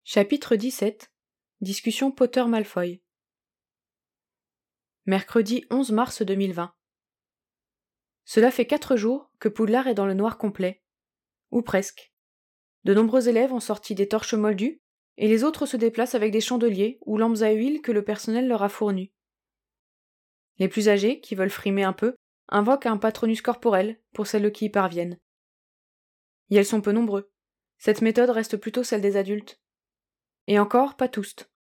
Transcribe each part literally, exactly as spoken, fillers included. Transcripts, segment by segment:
Chapitre dix-sept. Discussion Potter-Malfoy. Mercredi onze mars deux mille vingt. Cela fait quatre jours que Poudlard est dans le noir complet. Ou presque. De nombreux élèves ont sorti des torches moldues, et les autres se déplacent avec des chandeliers ou lampes à huile que le personnel leur a fournies. Les plus âgés, qui veulent frimer un peu, invoquent un patronus corporel pour celles qui y parviennent. Et elles sont peu nombreux. Cette méthode reste plutôt celle des adultes. Et encore, pas tous.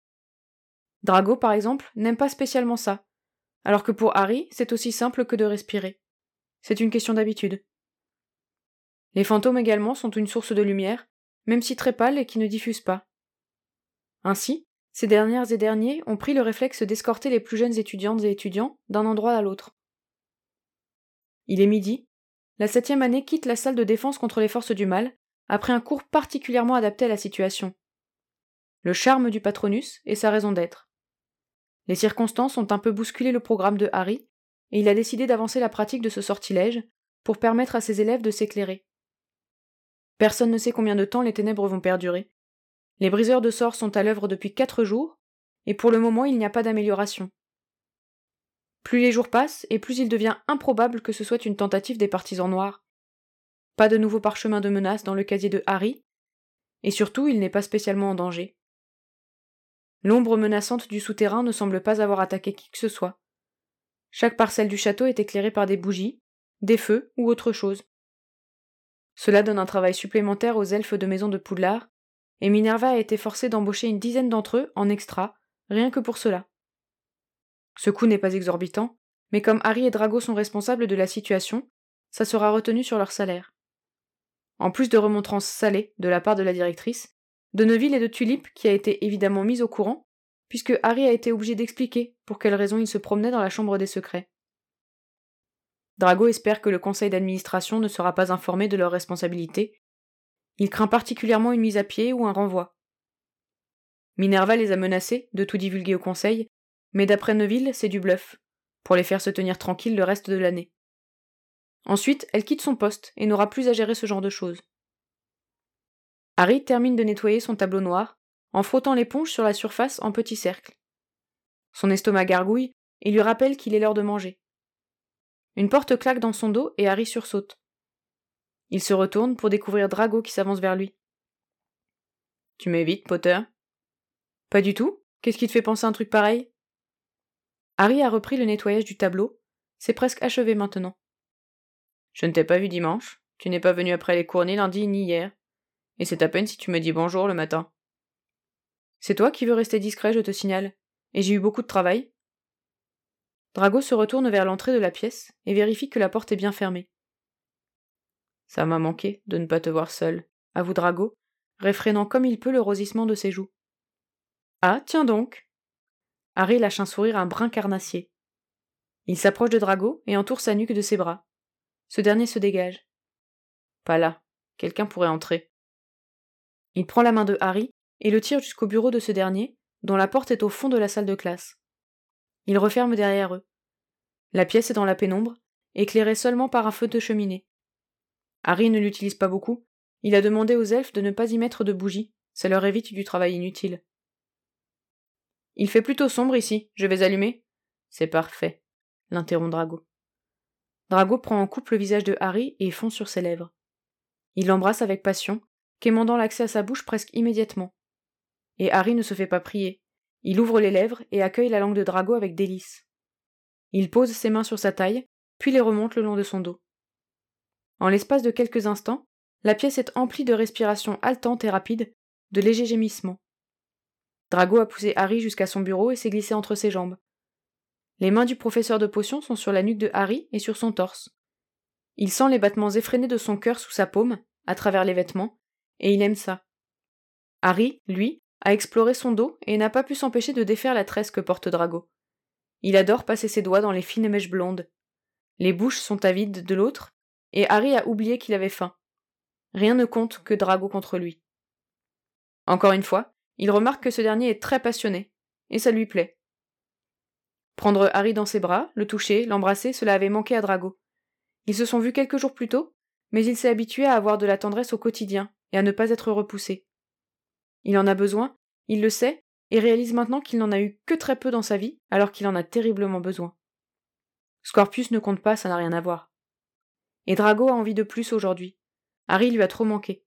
Drago, par exemple, n'aime pas spécialement ça, alors que pour Harry, c'est aussi simple que de respirer. C'est une question d'habitude. Les fantômes également sont une source de lumière, même si très pâle et qui ne diffuse pas. Ainsi, ces dernières et derniers ont pris le réflexe d'escorter les plus jeunes étudiantes et étudiants d'un endroit à l'autre. Il est midi. La septième année quitte la salle de défense contre les forces du mal, après un cours particulièrement adapté à la situation. Le charme du patronus et sa raison d'être. Les circonstances ont un peu bousculé le programme de Harry, et il a décidé d'avancer la pratique de ce sortilège pour permettre à ses élèves de s'éclairer. Personne ne sait combien de temps les ténèbres vont perdurer. Les briseurs de sorts sont à l'œuvre depuis quatre jours, et pour le moment il n'y a pas d'amélioration. Plus les jours passent, et plus il devient improbable que ce soit une tentative des partisans noirs. Pas de nouveau parchemin de menace dans le casier de Harry, et surtout il n'est pas spécialement en danger. L'ombre menaçante du souterrain ne semble pas avoir attaqué qui que ce soit. Chaque parcelle du château est éclairée par des bougies, des feux ou autre chose. Cela donne un travail supplémentaire aux elfes de maison de Poudlard, et Minerva a été forcée d'embaucher une dizaine d'entre eux en extra, rien que pour cela. Ce coût n'est pas exorbitant, mais comme Harry et Drago sont responsables de la situation, ça sera retenu sur leur salaire. En plus de remontrances salées de la part de la directrice, de Neville et de Tulip qui a été évidemment mise au courant, puisque Harry a été obligé d'expliquer pour quelle raison il se promenait dans la chambre des secrets. Drago espère que le conseil d'administration ne sera pas informé de leurs responsabilités. Il craint particulièrement une mise à pied ou un renvoi. Minerva les a menacés de tout divulguer au conseil, mais d'après Neville, c'est du bluff, pour les faire se tenir tranquilles le reste de l'année. Ensuite, elle quitte son poste et n'aura plus à gérer ce genre de choses. Harry termine de nettoyer son tableau noir, en frottant l'éponge sur la surface en petits cercles. Son estomac gargouille et lui rappelle qu'il est l'heure de manger. Une porte claque dans son dos et Harry sursaute. Il se retourne pour découvrir Drago qui s'avance vers lui. « Tu m'évites, Potter ?»« Pas du tout. Qu'est-ce qui te fait penser à un truc pareil ?» Harry a repris le nettoyage du tableau. C'est presque achevé maintenant. « Je ne t'ai pas vu dimanche. Tu n'es pas venu après les cours ni lundi ni hier. Et c'est à peine si tu me dis bonjour le matin. »« C'est toi qui veux rester discret, je te signale. Et j'ai eu beaucoup de travail. » Drago se retourne vers l'entrée de la pièce et vérifie que la porte est bien fermée. « Ça m'a manqué de ne pas te voir seul, » avoue Drago, réfrénant comme il peut le rosissement de ses joues. « Ah, tiens donc !» Harry lâche un sourire un brin carnassier. Il s'approche de Drago et entoure sa nuque de ses bras. Ce dernier se dégage. « Pas là. Quelqu'un pourrait entrer. » Il prend la main de Harry et le tire jusqu'au bureau de ce dernier, dont la porte est au fond de la salle de classe. Il referme derrière eux. La pièce est dans la pénombre, éclairée seulement par un feu de cheminée. Harry ne l'utilise pas beaucoup. Il a demandé aux elfes de ne pas y mettre de bougies, ça leur évite du travail inutile. « Il fait plutôt sombre ici, je vais allumer ?»« C'est parfait, » l'interrompt Drago. Drago prend en coupe le visage de Harry et fond sur ses lèvres. Il l'embrasse avec passion, quémandant l'accès à sa bouche presque immédiatement. Et Harry ne se fait pas prier. Il ouvre les lèvres et accueille la langue de Drago avec délice. Il pose ses mains sur sa taille, puis les remonte le long de son dos. En l'espace de quelques instants, la pièce est emplie de respirations haletantes et rapides, de légers gémissements. Drago a poussé Harry jusqu'à son bureau et s'est glissé entre ses jambes. Les mains du professeur de potions sont sur la nuque de Harry et sur son torse. Il sent les battements effrénés de son cœur sous sa paume, à travers les vêtements, et il aime ça. Harry, lui, a exploré son dos et n'a pas pu s'empêcher de défaire la tresse que porte Drago. Il adore passer ses doigts dans les fines mèches blondes. Les bouches sont avides de l'autre, et Harry a oublié qu'il avait faim. Rien ne compte que Drago contre lui. Encore une fois, il remarque que ce dernier est très passionné, et ça lui plaît. Prendre Harry dans ses bras, le toucher, l'embrasser, cela avait manqué à Drago. Ils se sont vus quelques jours plus tôt, mais il s'est habitué à avoir de la tendresse au quotidien et à ne pas être repoussé. Il en a besoin, il le sait, et réalise maintenant qu'il n'en a eu que très peu dans sa vie, alors qu'il en a terriblement besoin. Scorpius ne compte pas, ça n'a rien à voir. Et Drago a envie de plus aujourd'hui. Harry lui a trop manqué.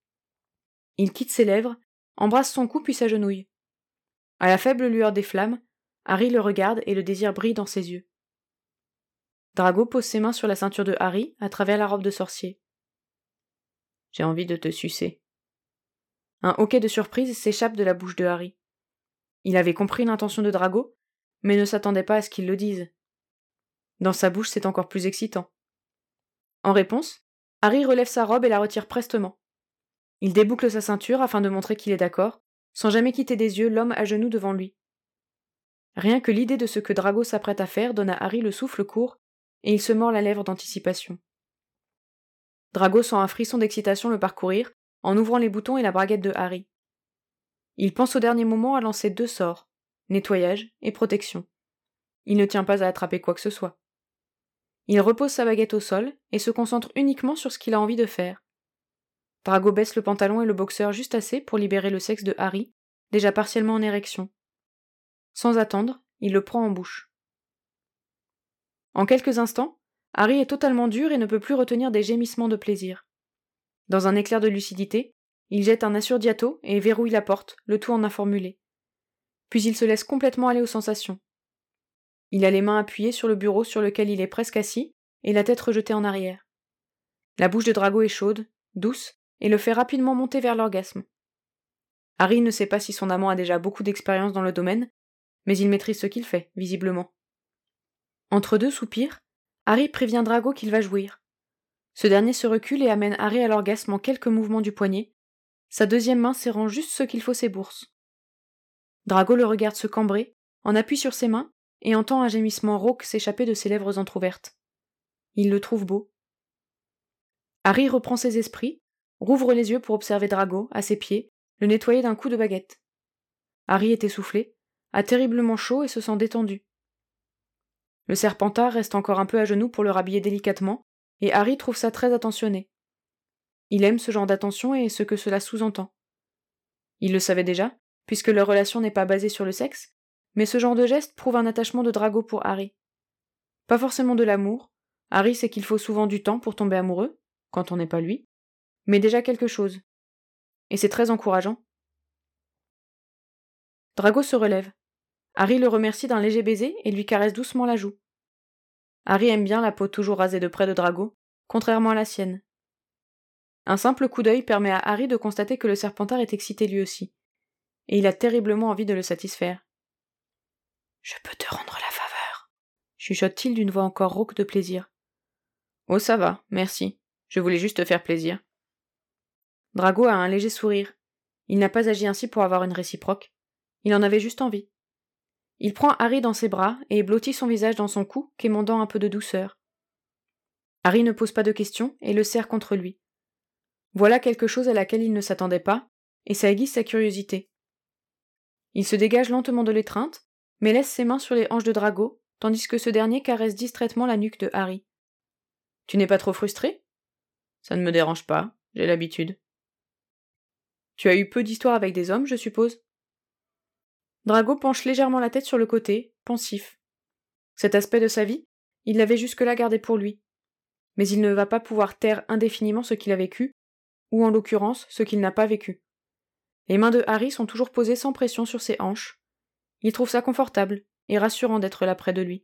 Il quitte ses lèvres, embrasse son cou puis s'agenouille. À la faible lueur des flammes, Harry le regarde et le désir brille dans ses yeux. Drago pose ses mains sur la ceinture de Harry à travers la robe de sorcier. J'ai envie de te sucer. Un hoquet de surprise s'échappe de la bouche de Harry. Il avait compris l'intention de Drago, mais ne s'attendait pas à ce qu'il le dise. Dans sa bouche, c'est encore plus excitant. En réponse, Harry relève sa robe et la retire prestement. Il déboucle sa ceinture afin de montrer qu'il est d'accord, sans jamais quitter des yeux l'homme à genoux devant lui. Rien que l'idée de ce que Drago s'apprête à faire donne à Harry le souffle court, et il se mord la lèvre d'anticipation. Drago sent un frisson d'excitation le parcourir, en ouvrant les boutons et la braguette de Harry. Il pense au dernier moment à lancer deux sorts, nettoyage et protection. Il ne tient pas à attraper quoi que ce soit. Il repose sa baguette au sol et se concentre uniquement sur ce qu'il a envie de faire. Drago baisse le pantalon et le boxeur juste assez pour libérer le sexe de Harry, déjà partiellement en érection. Sans attendre, il le prend en bouche. En quelques instants, Harry est totalement dur et ne peut plus retenir des gémissements de plaisir. Dans un éclair de lucidité, il jette un assurdiato et verrouille la porte, le tout en informulé. Puis il se laisse complètement aller aux sensations. Il a les mains appuyées sur le bureau sur lequel il est presque assis et la tête rejetée en arrière. La bouche de Drago est chaude, douce, et le fait rapidement monter vers l'orgasme. Harry ne sait pas si son amant a déjà beaucoup d'expérience dans le domaine, mais il maîtrise ce qu'il fait, visiblement. Entre deux soupirs, Harry prévient Drago qu'il va jouir. Ce dernier se recule et amène Harry à l'orgasme en quelques mouvements du poignet, sa deuxième main serrant juste ce qu'il faut ses bourses. Drago le regarde se cambrer, en appuie sur ses mains, et entend un gémissement rauque s'échapper de ses lèvres entr'ouvertes. Il le trouve beau. Harry reprend ses esprits, rouvre les yeux pour observer Drago, à ses pieds, le nettoyer d'un coup de baguette. Harry est essoufflé, a terriblement chaud et se sent détendu. Le Serpentard reste encore un peu à genoux pour le rhabiller délicatement, et Harry trouve ça très attentionné. Il aime ce genre d'attention et ce que cela sous-entend. Il le savait déjà, puisque leur relation n'est pas basée sur le sexe, mais ce genre de geste prouve un attachement de Drago pour Harry. Pas forcément de l'amour, Harry sait qu'il faut souvent du temps pour tomber amoureux, quand on n'est pas lui, mais déjà quelque chose. Et c'est très encourageant. Drago se relève. Harry le remercie d'un léger baiser et lui caresse doucement la joue. Harry aime bien la peau toujours rasée de près de Drago, contrairement à la sienne. Un simple coup d'œil permet à Harry de constater que le Serpentard est excité lui aussi, et il a terriblement envie de le satisfaire. « Je peux te rendre la faveur » chuchote-t-il d'une voix encore rauque de plaisir. « Oh ça va, merci, je voulais juste te faire plaisir. » Drago a un léger sourire. Il n'a pas agi ainsi pour avoir une réciproque. Il en avait juste envie. Il prend Harry dans ses bras et blottit son visage dans son cou, quémandant un peu de douceur. Harry ne pose pas de questions et le serre contre lui. Voilà quelque chose à laquelle il ne s'attendait pas, et ça aiguise sa curiosité. Il se dégage lentement de l'étreinte, mais laisse ses mains sur les hanches de Drago, tandis que ce dernier caresse distraitement la nuque de Harry. « Tu n'es pas trop frustré ? » ?»« Ça ne me dérange pas, j'ai l'habitude. »« Tu as eu peu d'histoires avec des hommes, je suppose ?» Drago penche légèrement la tête sur le côté, pensif. Cet aspect de sa vie, il l'avait jusque-là gardé pour lui. Mais il ne va pas pouvoir taire indéfiniment ce qu'il a vécu, ou en l'occurrence ce qu'il n'a pas vécu. Les mains de Harry sont toujours posées sans pression sur ses hanches. Il trouve ça confortable et rassurant d'être là près de lui.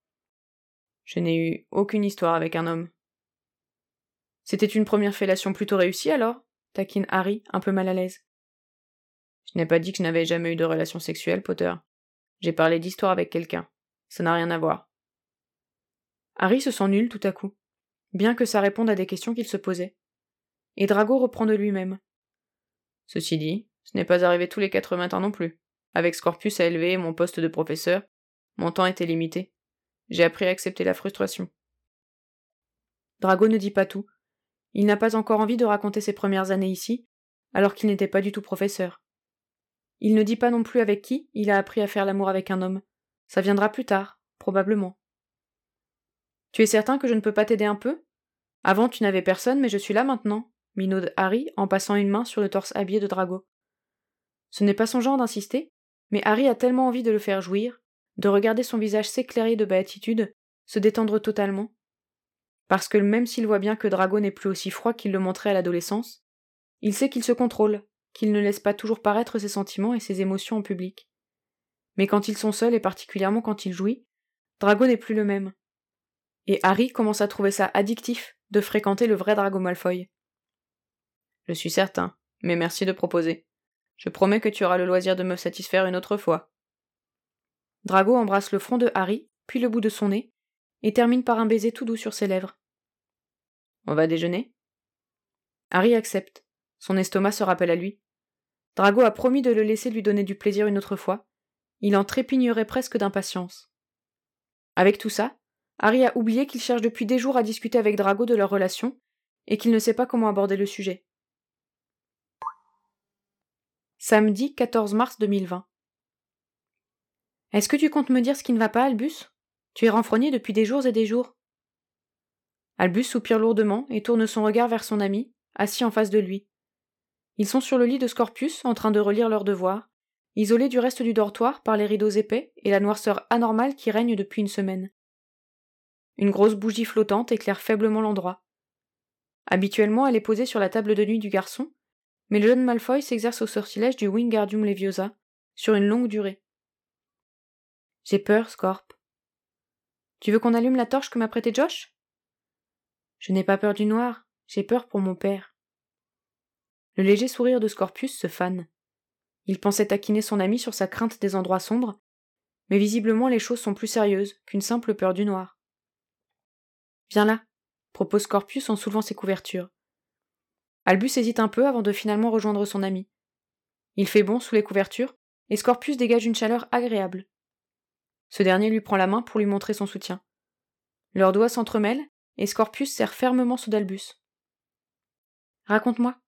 Je n'ai eu aucune histoire avec un homme. C'était une première fellation plutôt réussie alors ? Taquine Harry, un peu mal à l'aise. Je n'ai pas dit que je n'avais jamais eu de relation sexuelle, Potter. J'ai parlé d'histoire avec quelqu'un. Ça n'a rien à voir. Harry se sent nul tout à coup, bien que ça réponde à des questions qu'il se posait. Et Drago reprend de lui-même. Ceci dit, ce n'est pas arrivé tous les quatre matins non plus. Avec Scorpius à élever et mon poste de professeur, mon temps était limité. J'ai appris à accepter la frustration. Drago ne dit pas tout. Il n'a pas encore envie de raconter ses premières années ici, alors qu'il n'était pas du tout professeur. Il ne dit pas non plus avec qui il a appris à faire l'amour avec un homme. Ça viendra plus tard, probablement. Tu es certain que je ne peux pas t'aider un peu ? Avant, tu n'avais personne, mais je suis là maintenant, minaude Harry en passant une main sur le torse habillé de Drago. Ce n'est pas son genre d'insister, mais Harry a tellement envie de le faire jouir, de regarder son visage s'éclairer de béatitude, se détendre totalement. Parce que même s'il voit bien que Drago n'est plus aussi froid qu'il le montrait à l'adolescence, il sait qu'il se contrôle, qu'il ne laisse pas toujours paraître ses sentiments et ses émotions en public. Mais quand ils sont seuls, et particulièrement quand il jouit, Drago n'est plus le même. Et Harry commence à trouver ça addictif de fréquenter le vrai Drago Malfoy. Je suis certain, mais merci de proposer. Je promets que tu auras le loisir de me satisfaire une autre fois. Drago embrasse le front de Harry, puis le bout de son nez, et termine par un baiser tout doux sur ses lèvres. On va déjeuner ? Harry accepte. Son estomac se rappelle à lui. Drago a promis de le laisser lui donner du plaisir une autre fois. Il en trépignerait presque d'impatience. Avec tout ça, Harry a oublié qu'il cherche depuis des jours à discuter avec Drago de leur relation, et qu'il ne sait pas comment aborder le sujet. Samedi quatorze mars deux mille vingt. Est-ce que tu comptes me dire ce qui ne va pas, Albus ? Tu es renfrogné depuis des jours et des jours. Albus soupire lourdement et tourne son regard vers son ami, assis en face de lui. Ils sont sur le lit de Scorpius, en train de relire leurs devoirs, isolés du reste du dortoir par les rideaux épais et la noirceur anormale qui règne depuis une semaine. Une grosse bougie flottante éclaire faiblement l'endroit. Habituellement, elle est posée sur la table de nuit du garçon, mais le jeune Malfoy s'exerce au sortilège du Wingardium Leviosa sur une longue durée. J'ai peur, Scorp. Tu veux qu'on allume la torche que m'a prêtée Josh ? Je n'ai pas peur du noir, j'ai peur pour mon père. Le léger sourire de Scorpius se fane. Il pensait taquiner son ami sur sa crainte des endroits sombres, mais visiblement les choses sont plus sérieuses qu'une simple peur du noir. Viens là, propose Scorpius en soulevant ses couvertures. Albus hésite un peu avant de finalement rejoindre son ami. Il fait bon sous les couvertures, et Scorpius dégage une chaleur agréable. Ce dernier lui prend la main pour lui montrer son soutien. Leurs doigts s'entremêlent, et Scorpius serre fermement ceux d'Albus. Raconte-moi.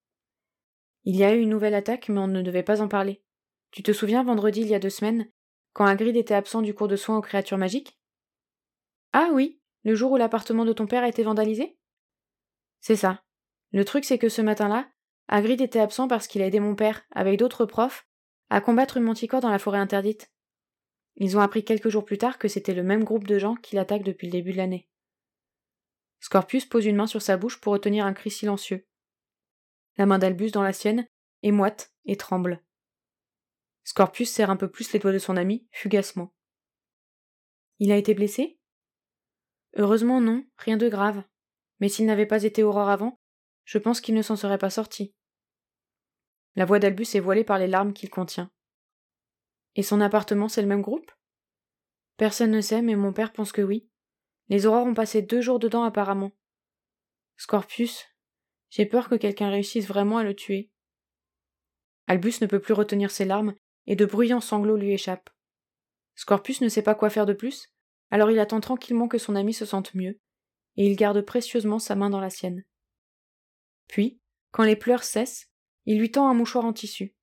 Il y a eu une nouvelle attaque, mais on ne devait pas en parler. Tu te souviens, vendredi, il y a deux semaines, quand Hagrid était absent du cours de soins aux créatures magiques ? Ah oui, le jour où l'appartement de ton père a été vandalisé ? C'est ça. Le truc, c'est que ce matin-là, Hagrid était absent parce qu'il a aidé mon père, avec d'autres profs, à combattre une manticore dans la forêt interdite. Ils ont appris quelques jours plus tard que c'était le même groupe de gens qui l'attaquent depuis le début de l'année. Scorpius pose une main sur sa bouche pour retenir un cri silencieux. La main d'Albus dans la sienne est moite et tremble. Scorpius serre un peu plus les doigts de son ami, fugacement. Il a été blessé ? Heureusement non, rien de grave. Mais s'il n'avait pas été Aurore avant, je pense qu'il ne s'en serait pas sorti. La voix d'Albus est voilée par les larmes qu'il contient. Et son appartement, c'est le même groupe ? Personne ne sait, mais mon père pense que oui. Les Aurores ont passé deux jours dedans apparemment. Scorpius, j'ai peur que quelqu'un réussisse vraiment à le tuer. Albus ne peut plus retenir ses larmes, et de bruyants sanglots lui échappent. Scorpius ne sait pas quoi faire de plus, alors il attend tranquillement que son ami se sente mieux, et il garde précieusement sa main dans la sienne. Puis, quand les pleurs cessent, il lui tend un mouchoir en tissu.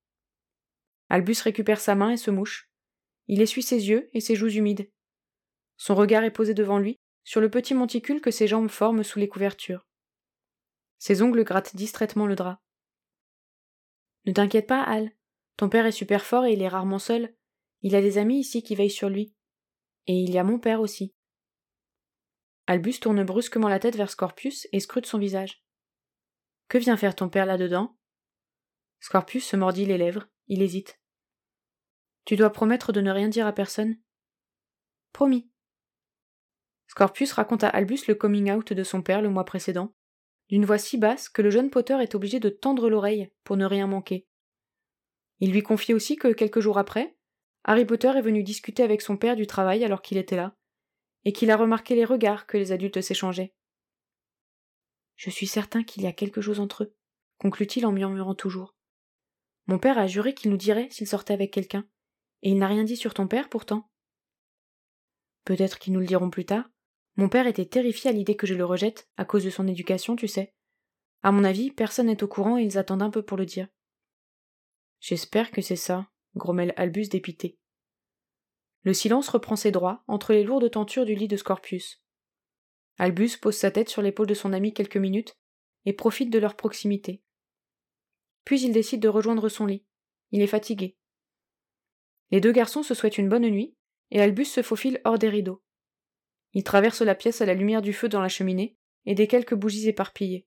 Albus récupère sa main et se mouche. Il essuie ses yeux et ses joues humides. Son regard est posé devant lui, sur le petit monticule que ses jambes forment sous les couvertures. Ses ongles grattent distraitement le drap. Ne t'inquiète pas, Al. Ton père est super fort et il est rarement seul. Il a des amis ici qui veillent sur lui. Et il y a mon père aussi. Albus tourne brusquement la tête vers Scorpius et scrute son visage. Que vient faire ton père là-dedans ? Scorpius se mordit les lèvres, il hésite. Tu dois promettre de ne rien dire à personne. Promis. Scorpius raconte à Albus le coming out de son père le mois précédent, d'une voix si basse que le jeune Potter est obligé de tendre l'oreille pour ne rien manquer. Il lui confie aussi que, quelques jours après, Harry Potter est venu discuter avec son père du travail alors qu'il était là, et qu'il a remarqué les regards que les adultes s'échangeaient. Je suis certain qu'il y a quelque chose entre eux, conclut-il en murmurant toujours. Mon père a juré qu'il nous dirait s'il sortait avec quelqu'un, et il n'a rien dit sur ton père pourtant. Peut-être qu'ils nous le diront plus tard. Mon père était terrifié à l'idée que je le rejette, à cause de son éducation, tu sais. À mon avis, personne n'est au courant et ils attendent un peu pour le dire. J'espère que c'est ça, grommelle Albus dépité. Le silence reprend ses droits entre les lourdes tentures du lit de Scorpius. Albus pose sa tête sur l'épaule de son ami quelques minutes et profite de leur proximité. Puis il décide de rejoindre son lit. il est fatigué. Les deux garçons se souhaitent une bonne nuit, et Albus se faufile hors des rideaux. Il traverse la pièce à la lumière du feu dans la cheminée et des quelques bougies éparpillées.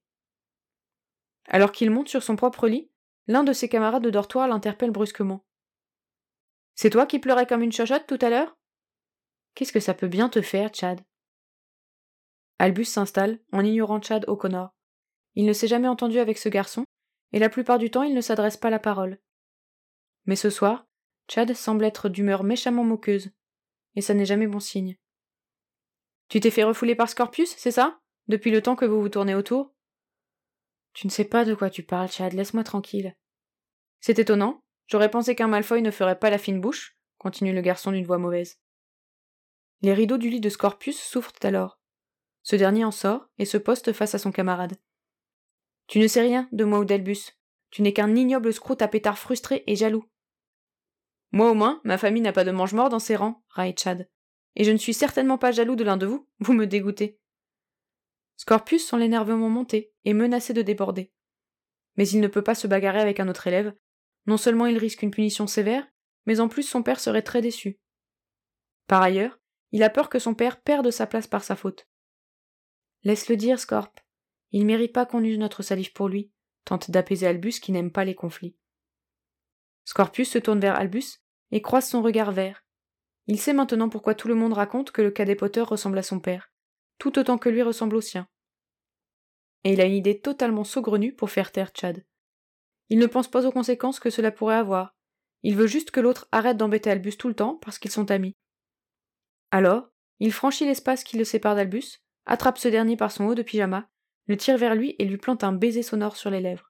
Alors qu'il monte sur son propre lit, l'un de ses camarades de dortoir l'interpelle brusquement. « C'est toi qui pleurais comme une chochotte tout à l'heure ? Qu'est-ce que ça peut bien te faire, Chad ?» Albus s'installe, en ignorant Chad O'Connor. Il ne s'est jamais entendu avec ce garçon, et la plupart du temps il ne s'adresse pas la parole. Mais ce soir, Chad semble être d'humeur méchamment moqueuse, et ça n'est jamais bon signe. « Tu t'es fait refouler par Scorpius, c'est ça ? Depuis le temps que vous vous tournez autour ? » « Tu ne sais pas de quoi tu parles, Chad, laisse-moi tranquille. »« C'est étonnant, j'aurais pensé qu'un Malfoy ne ferait pas la fine bouche, » continue le garçon d'une voix mauvaise. Les rideaux du lit de Scorpius s'ouvrent alors. Ce dernier en sort et se poste face à son camarade. « Tu ne sais rien de moi ou d'Albus. Tu n'es qu'un ignoble scroute à pétard frustré et jaloux. »« Moi au moins, ma famille n'a pas de mange-mort dans ses rangs, » raille Chad. « Et je ne suis certainement pas jaloux de l'un de vous, vous me dégoûtez. » Scorpius sent l'énervement monter et menacé de déborder. Mais il ne peut pas se bagarrer avec un autre élève. Non seulement il risque une punition sévère, mais en plus son père serait très déçu. Par ailleurs, il a peur que son père perde sa place par sa faute. « Laisse-le dire, Scorp. Il mérite pas qu'on use notre salive pour lui, » tente d'apaiser Albus qui n'aime pas les conflits. Scorpius se tourne vers Albus et croise son regard vert. Il sait maintenant pourquoi tout le monde raconte que le cadet Potter ressemble à son père, tout autant que lui ressemble au sien. Et il a une idée totalement saugrenue pour faire taire Chad. Il ne pense pas aux conséquences que cela pourrait avoir. Il veut juste que l'autre arrête d'embêter Albus tout le temps parce qu'ils sont amis. Alors, il franchit l'espace qui le sépare d'Albus, attrape ce dernier par son haut de pyjama, le tire vers lui et lui plante un baiser sonore sur les lèvres.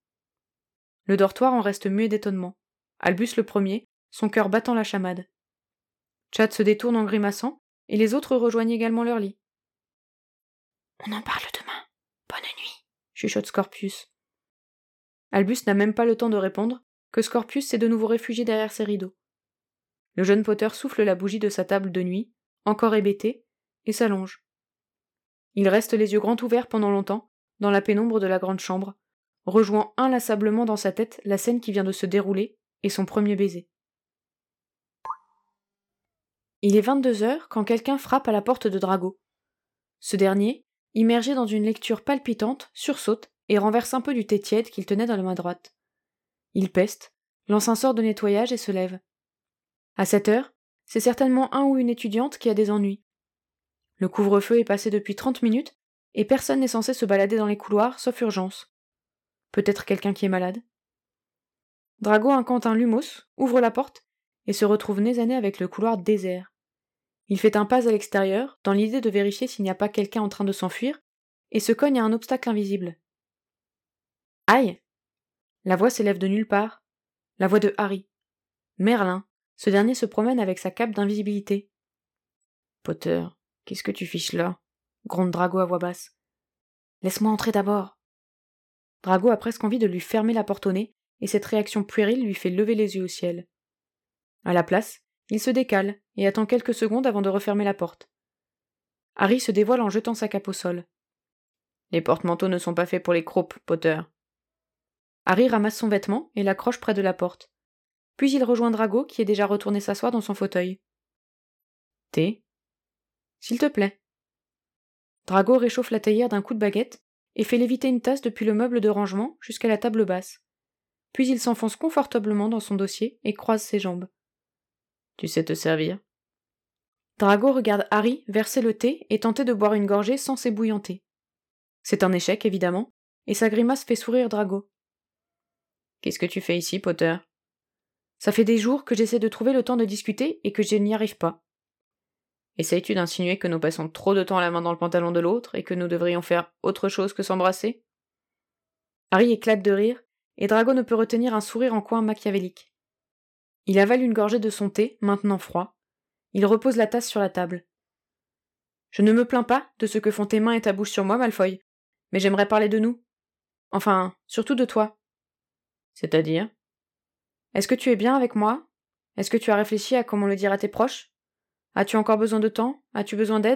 Le dortoir en reste muet d'étonnement. Albus le premier, son cœur battant la chamade. Chad se détourne en grimaçant, et les autres rejoignent également leur lit. « On en parle demain. Bonne nuit, » chuchote Scorpius. Albus n'a même pas le temps de répondre, que Scorpius s'est de nouveau réfugié derrière ses rideaux. Le jeune Potter souffle la bougie de sa table de nuit, encore hébété, et s'allonge. Il reste les yeux grands ouverts pendant longtemps, dans la pénombre de la grande chambre, rejoint inlassablement dans sa tête la scène qui vient de se dérouler et son premier baiser. Il est vingt-deux heures quand quelqu'un frappe à la porte de Drago. Ce dernier, immergé dans une lecture palpitante, sursaute et renverse un peu du thé tiède qu'il tenait dans la main droite. Il peste, lance un sort de nettoyage et se lève. À cette heure, c'est certainement un ou une étudiante qui a des ennuis. Le couvre-feu est passé depuis trente minutes et personne n'est censé se balader dans les couloirs sauf urgence. Peut-être quelqu'un qui est malade. Drago incante un lumos, ouvre la porte et se retrouve nez à nez avec le couloir désert. Il fait un pas à l'extérieur, dans l'idée de vérifier s'il n'y a pas quelqu'un en train de s'enfuir, et se cogne à un obstacle invisible. Aïe ! La voix s'élève de nulle part. La voix de Harry. Merlin, ce dernier se promène avec sa cape d'invisibilité. Potter, qu'est-ce que tu fiches là ? Gronde Drago à voix basse. Laisse-moi entrer d'abord. Drago a presque envie de lui fermer la porte au nez, et cette réaction puérile lui fait lever les yeux au ciel. À la place, il se décale et attend quelques secondes avant de refermer la porte. Harry se dévoile en jetant sa cape au sol. Les porte-manteaux ne sont pas faits pour les croupes, Potter. Harry ramasse son vêtement et l'accroche près de la porte. Puis il rejoint Drago qui est déjà retourné s'asseoir dans son fauteuil. Thé ? S'il te plaît. Drago réchauffe la théière d'un coup de baguette et fait léviter une tasse depuis le meuble de rangement jusqu'à la table basse. Puis il s'enfonce confortablement dans son dossier et croise ses jambes. Tu sais te servir ? Drago regarde Harry verser le thé et tenter de boire une gorgée sans s'ébouillanter. C'est un échec, évidemment, et sa grimace fait sourire Drago. Qu'est-ce que tu fais ici, Potter ? Ça fait des jours que j'essaie de trouver le temps de discuter et que je n'y arrive pas. Essayes-tu d'insinuer que nous passons trop de temps la main dans le pantalon de l'autre et que nous devrions faire autre chose que s'embrasser ? Harry éclate de rire, et Drago ne peut retenir un sourire en coin machiavélique. Il avale une gorgée de son thé, maintenant froid. Il repose la tasse sur la table. Je ne me plains pas de ce que font tes mains et ta bouche sur moi, Malfoy, mais j'aimerais parler de nous. Enfin, surtout de toi. C'est-à-dire ? Est-ce que tu es bien avec moi ? Est-ce que tu as réfléchi à comment le dire à tes proches ? As-tu encore besoin de temps ? As-tu besoin d'aide ?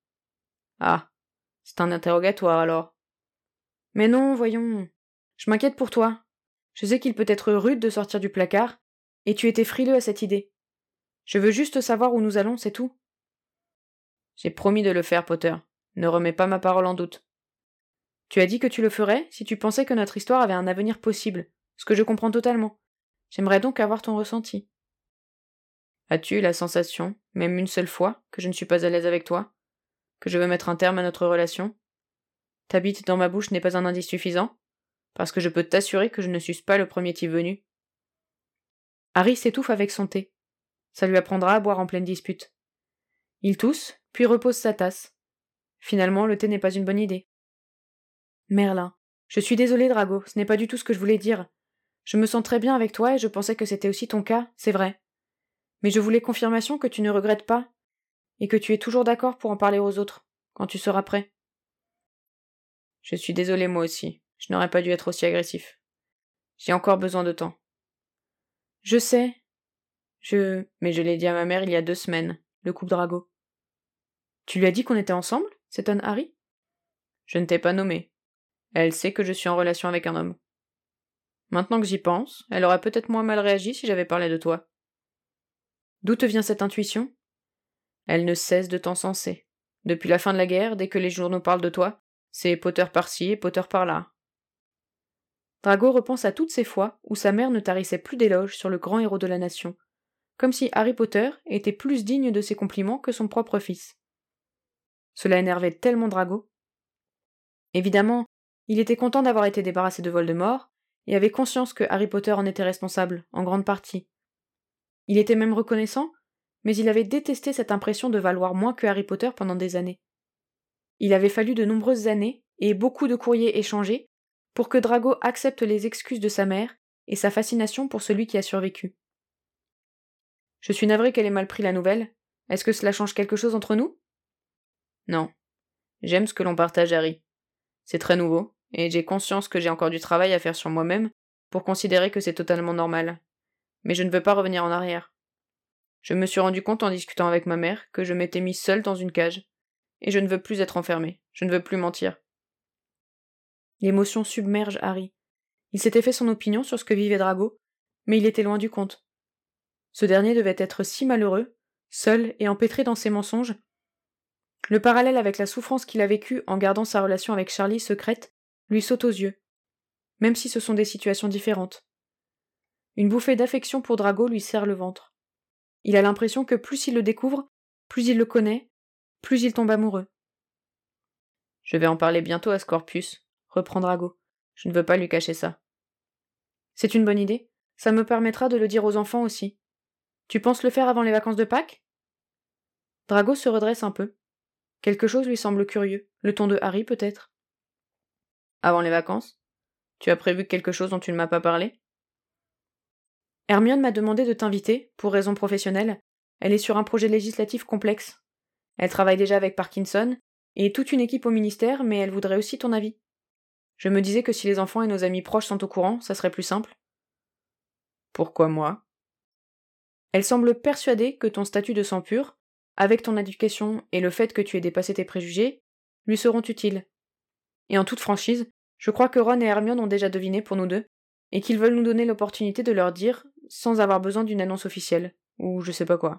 Ah, c'est un interrogatoire alors. Mais non, voyons. Je m'inquiète pour toi. Je sais qu'il peut être rude de sortir du placard, et tu étais frileux à cette idée. Je veux juste savoir où nous allons, c'est tout. J'ai promis de le faire, Potter. Ne remets pas ma parole en doute. Tu as dit que tu le ferais si tu pensais que notre histoire avait un avenir possible, ce que je comprends totalement. J'aimerais donc avoir ton ressenti. As-tu eu la sensation, même une seule fois, que je ne suis pas à l'aise avec toi? Que je veux mettre un terme à notre relation? Ta bite dans ma bouche n'est pas un indice suffisant? Parce que je peux t'assurer que je ne suce pas le premier type venu. Harry s'étouffe avec son thé. Ça lui apprendra à boire en pleine dispute. Il tousse, puis repose sa tasse. Finalement, le thé n'est pas une bonne idée. Merlin. Je suis désolée, Drago, ce n'est pas du tout ce que je voulais dire. Je me sens très bien avec toi et je pensais que c'était aussi ton cas, c'est vrai. Mais je voulais confirmation que tu ne regrettes pas, et que tu es toujours d'accord pour en parler aux autres, quand tu seras prêt. Je suis désolée moi aussi, je n'aurais pas dû être aussi agressif. J'ai encore besoin de temps. Je sais. Je... Mais je l'ai dit à ma mère il y a deux semaines, le couple Drago. Tu lui as dit qu'on était ensemble? S'étonne Harry. Je ne t'ai pas nommé. Elle sait que je suis en relation avec un homme. Maintenant que j'y pense, elle aurait peut-être moins mal réagi si j'avais parlé de toi. D'où te vient cette intuition? Elle ne cesse de t'encenser. Depuis la fin de la guerre, dès que les journaux parlent de toi, c'est Potter par-ci et Potter par-là. Drago repense à toutes ces fois où sa mère ne tarissait plus d'éloges sur le grand héros de la nation, comme si Harry Potter était plus digne de ses compliments que son propre fils. Cela énervait tellement Drago. Évidemment, il était content d'avoir été débarrassé de Voldemort, et avait conscience que Harry Potter en était responsable, en grande partie. Il était même reconnaissant, mais il avait détesté cette impression de valoir moins que Harry Potter pendant des années. Il avait fallu de nombreuses années, et beaucoup de courriers échangés, pour que Drago accepte les excuses de sa mère et sa fascination pour celui qui a survécu. Je suis navrée qu'elle ait mal pris la nouvelle. Est-ce que cela change quelque chose entre nous? Non. J'aime ce que l'on partage, Harry. C'est très nouveau, et j'ai conscience que j'ai encore du travail à faire sur moi-même pour considérer que c'est totalement normal. Mais je ne veux pas revenir en arrière. Je me suis rendu compte en discutant avec ma mère que je m'étais mis seule dans une cage, et je ne veux plus être enfermée, je ne veux plus mentir. L'émotion submerge Harry. Il s'était fait son opinion sur ce que vivait Drago, mais il était loin du compte. Ce dernier devait être si malheureux, seul et empêtré dans ses mensonges. Le parallèle avec la souffrance qu'il a vécue en gardant sa relation avec Charlie secrète lui saute aux yeux, même si ce sont des situations différentes. Une bouffée d'affection pour Drago lui serre le ventre. Il a l'impression que plus il le découvre, plus il le connaît, plus il tombe amoureux. Je vais en parler bientôt à Scorpius, reprend Drago. Je ne veux pas lui cacher ça. C'est une bonne idée. Ça me permettra de le dire aux enfants aussi. Tu penses le faire avant les vacances de Pâques? Drago se redresse un peu. Quelque chose lui semble curieux. Le ton de Harry, peut-être. Avant les vacances? Tu as prévu quelque chose dont tu ne m'as pas parlé? Hermione m'a demandé de t'inviter, pour raisons professionnelles. Elle est sur un projet législatif complexe. Elle travaille déjà avec Parkinson, et toute une équipe au ministère, mais elle voudrait aussi ton avis. Je me disais que si les enfants et nos amis proches sont au courant, ça serait plus simple. Pourquoi moi? Elle semble persuadée que ton statut de sang pur, avec ton éducation et le fait que tu aies dépassé tes préjugés, lui seront utiles. Et en toute franchise, je crois que Ron et Hermione ont déjà deviné pour nous deux, et qu'ils veulent nous donner l'opportunité de leur dire, sans avoir besoin d'une annonce officielle, ou je sais pas quoi.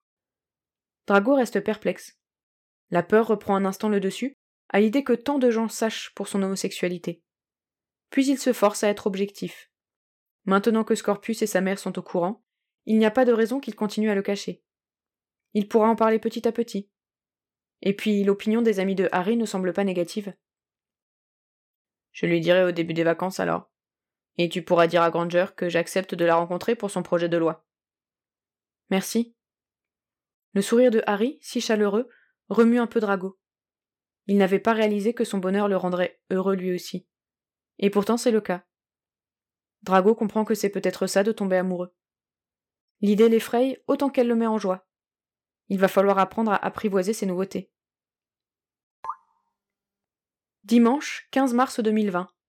Drago reste perplexe. La peur reprend un instant le dessus, à l'idée que tant de gens sachent pour son homosexualité. Puis il se force à être objectif. Maintenant que Scorpius et sa mère sont au courant, il n'y a pas de raison qu'il continue à le cacher. Il pourra en parler petit à petit. Et puis l'opinion des amis de Harry ne semble pas négative. Je lui dirai au début des vacances alors. Et tu pourras dire à Granger que j'accepte de la rencontrer pour son projet de loi. Merci. Le sourire de Harry, si chaleureux, remue un peu Drago. Il n'avait pas réalisé que son bonheur le rendrait heureux lui aussi. Et pourtant c'est le cas. Drago comprend que c'est peut-être ça de tomber amoureux. L'idée l'effraie autant qu'elle le met en joie. Il va falloir apprendre à apprivoiser ces nouveautés. Dimanche quinze mars deux mille vingt.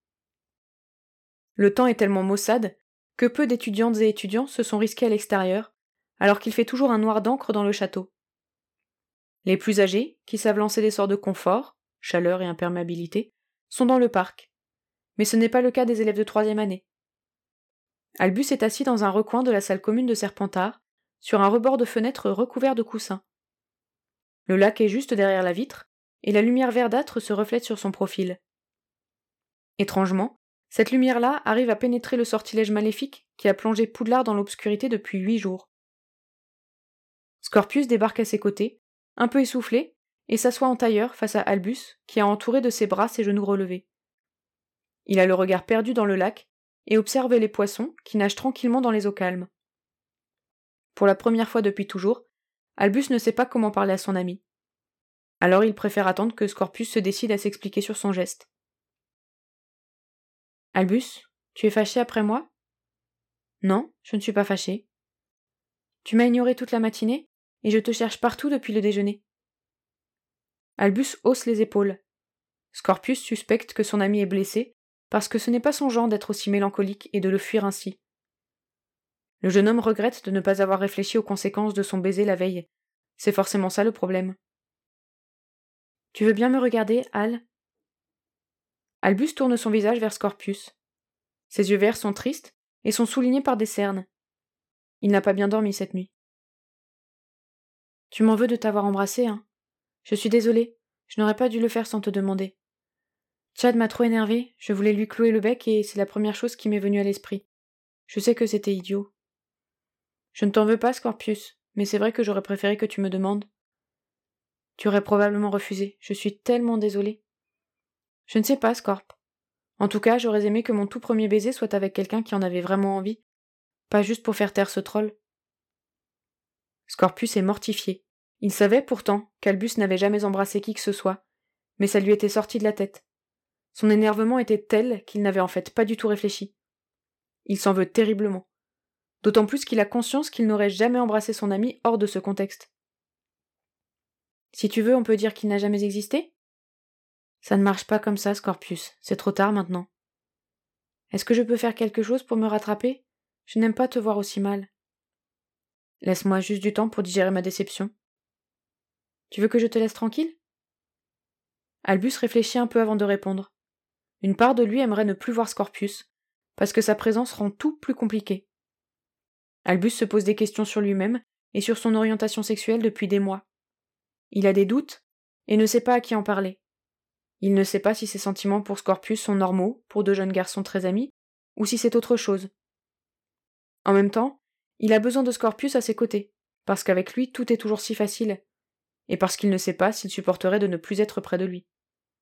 Le temps est tellement maussade que peu d'étudiantes et étudiants se sont risqués à l'extérieur, alors qu'il fait toujours un noir d'encre dans le château. Les plus âgés, qui savent lancer des sorts de confort, chaleur et imperméabilité, sont dans le parc. Mais ce n'est pas le cas des élèves de troisième année. Albus est assis dans un recoin de la salle commune de Serpentard, sur un rebord de fenêtre recouvert de coussins. Le lac est juste derrière la vitre, et la lumière verdâtre se reflète sur son profil. Étrangement, cette lumière-là arrive à pénétrer le sortilège maléfique qui a plongé Poudlard dans l'obscurité depuis huit jours. Scorpius débarque à ses côtés, un peu essoufflé, et s'assoit en tailleur face à Albus, qui a entouré de ses bras ses genoux relevés. Il a le regard perdu dans le lac, et observe les poissons qui nagent tranquillement dans les eaux calmes. Pour la première fois depuis toujours, Albus ne sait pas comment parler à son ami. Alors il préfère attendre que Scorpius se décide à s'expliquer sur son geste. « Albus, tu es fâché après moi ?»« Non, je ne suis pas fâché. Tu m'as ignoré toute la matinée, et je te cherche partout depuis le déjeuner. » Albus hausse les épaules. Scorpius suspecte que son ami est blessé, parce que ce n'est pas son genre d'être aussi mélancolique et de le fuir ainsi. Le jeune homme regrette de ne pas avoir réfléchi aux conséquences de son baiser la veille. C'est forcément ça le problème. « Tu veux bien me regarder, Al ?» Albus tourne son visage vers Scorpius. Ses yeux verts sont tristes et sont soulignés par des cernes. Il n'a pas bien dormi cette nuit. « Tu m'en veux de t'avoir embrassé, hein ? Je suis désolée, je n'aurais pas dû le faire sans te demander. Chad m'a trop énervé, je voulais lui clouer le bec et c'est la première chose qui m'est venue à l'esprit. Je sais que c'était idiot. Je ne t'en veux pas, Scorpius, mais c'est vrai que j'aurais préféré que tu me demandes. Tu aurais probablement refusé, je suis tellement désolée. Je ne sais pas, Scorp. En tout cas, j'aurais aimé que mon tout premier baiser soit avec quelqu'un qui en avait vraiment envie, pas juste pour faire taire ce troll. Scorpius est mortifié. Il savait pourtant qu'Albus n'avait jamais embrassé qui que ce soit, mais ça lui était sorti de la tête. Son énervement était tel qu'il n'avait en fait pas du tout réfléchi. Il s'en veut terriblement. D'autant plus qu'il a conscience qu'il n'aurait jamais embrassé son ami hors de ce contexte. Si tu veux, on peut dire qu'il n'a jamais existé ? Ça ne marche pas comme ça, Scorpius. C'est trop tard maintenant. Est-ce que je peux faire quelque chose pour me rattraper ? Je n'aime pas te voir aussi mal. Laisse-moi juste du temps pour digérer ma déception. Tu veux que je te laisse tranquille ? Albus réfléchit un peu avant de répondre. Une part de lui aimerait ne plus voir Scorpius, parce que sa présence rend tout plus compliqué. Albus se pose des questions sur lui-même et sur son orientation sexuelle depuis des mois. Il a des doutes et ne sait pas à qui en parler. Il ne sait pas si ses sentiments pour Scorpius sont normaux pour deux jeunes garçons très amis, ou si c'est autre chose. En même temps, il a besoin de Scorpius à ses côtés, parce qu'avec lui tout est toujours si facile, et parce qu'il ne sait pas s'il supporterait de ne plus être près de lui.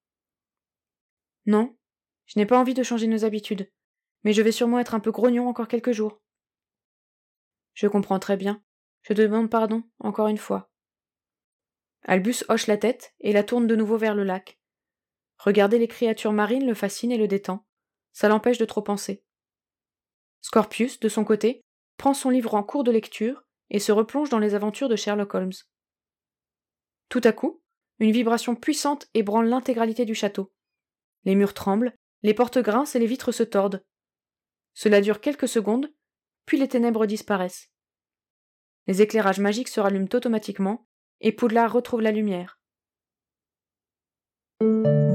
Non, je n'ai pas envie de changer nos habitudes, mais je vais sûrement être un peu grognon encore quelques jours. Je comprends très bien. Je te demande pardon, encore une fois. Albus hoche la tête et la tourne de nouveau vers le lac. Regarder les créatures marines le fascine et le détend. Ça l'empêche de trop penser. Scorpius, de son côté, prend son livre en cours de lecture et se replonge dans les aventures de Sherlock Holmes. Tout à coup, une vibration puissante ébranle l'intégralité du château. Les murs tremblent, les portes grincent et les vitres se tordent. Cela dure quelques secondes, puis les ténèbres disparaissent. Les éclairages magiques se rallument automatiquement, et Poudlard retrouve la lumière.